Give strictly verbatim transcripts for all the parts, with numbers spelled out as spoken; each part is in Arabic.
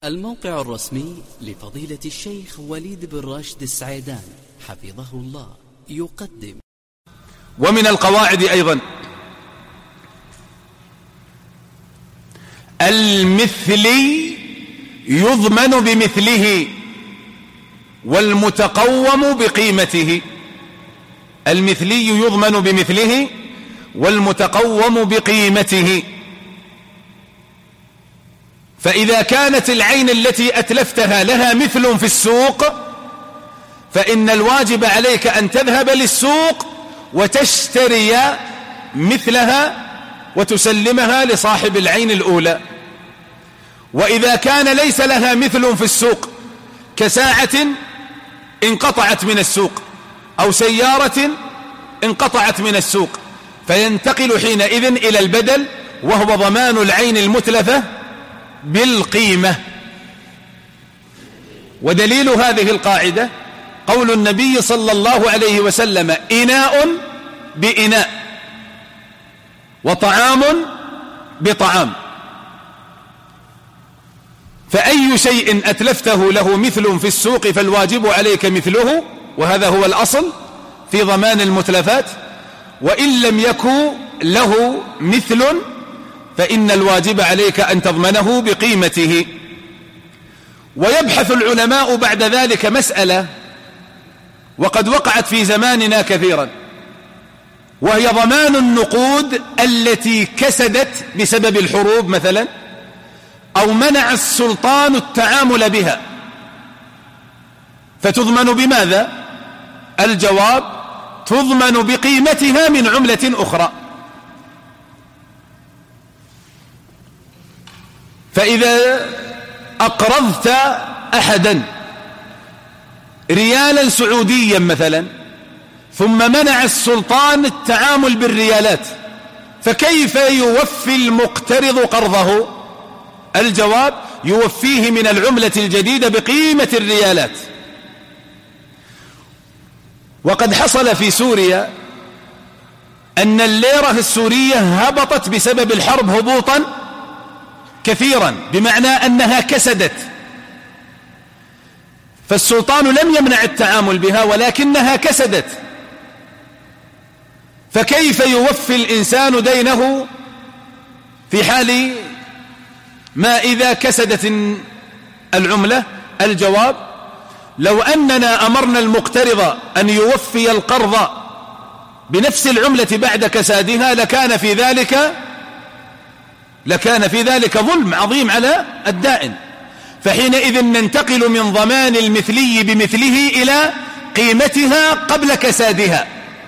الموقع الرسمي لفضيلة الشيخ وليد بن راشد السعيدان حفظه الله يقدم. ومن القواعد أيضا المثلي يضمن بمثله والمتقوم بقيمته. المثلي يضمن بمثله والمتقوم بقيمته. فإذا كانت العين التي أتلفتها لها مثل في السوق فإن الواجب عليك أن تذهب للسوق وتشتري مثلها وتسلمها لصاحب العين الأولى. وإذا كان ليس لها مثل في السوق كساعة انقطعت من السوق أو سيارة انقطعت من السوق فينتقل حينئذ إلى البدل وهو ضمان العين المتلفة بالقيمة. ودليل هذه القاعدة قول النبي صلى الله عليه وسلم: إناء بإناء وطعام بطعام. فأي شيء أتلفته له مثل في السوق فالواجب عليك مثله، وهذا هو الأصل في ضمان المتلفات. وإن لم يكن له مثل فإن الواجب عليك أن تضمنه بقيمته. ويبحث العلماء بعد ذلك مسألة وقد وقعت في زماننا كثيرا، وهي ضمان النقود التي كسدت بسبب الحروب مثلا أو منع السلطان التعامل بها، فتضمن بماذا؟ الجواب: تضمن بقيمتها من عملة أخرى. فإذا أقرضت أحدا ريالا سعوديا مثلا ثم منع السلطان التعامل بالريالات، فكيف يوفي المقترض قرضه؟ الجواب: يوفيه من العملة الجديدة بقيمة الريالات. وقد حصل في سوريا أن الليرة السورية هبطت بسبب الحرب هبوطا كثيرا، بمعنى أنها كسدت، فالسلطان لم يمنع التعامل بها ولكنها كسدت. فكيف يوفي الإنسان دينه في حال ما إذا كسدت العملة؟ الجواب: لو أننا أمرنا المقترض أن يوفي القرض بنفس العملة بعد كسادها لكان في ذلك لكان في ذلك ظلم عظيم على الدائن. فحينئذ ننتقل من ضمان المثلي بمثله إلى قيمتها قبل كسادها،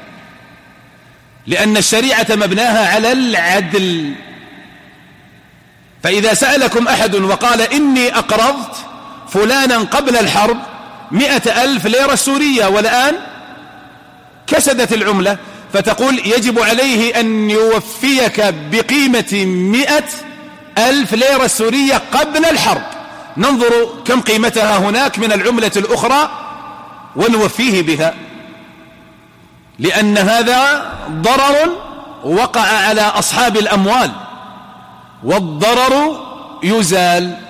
لأن الشريعة مبناها على العدل. فإذا سألكم أحد وقال: إني أقرضت فلانا قبل الحرب مئة ألف ليرة سورية والآن كسدت العملة، فتقول يجب عليه أن يوفيك بقيمة مئة ألف ليرة سورية قبل الحرب، ننظر كم قيمتها هناك من العملة الأخرى ونوفيه بها، لأن هذا ضرر وقع على أصحاب الأموال، والضرر يزال.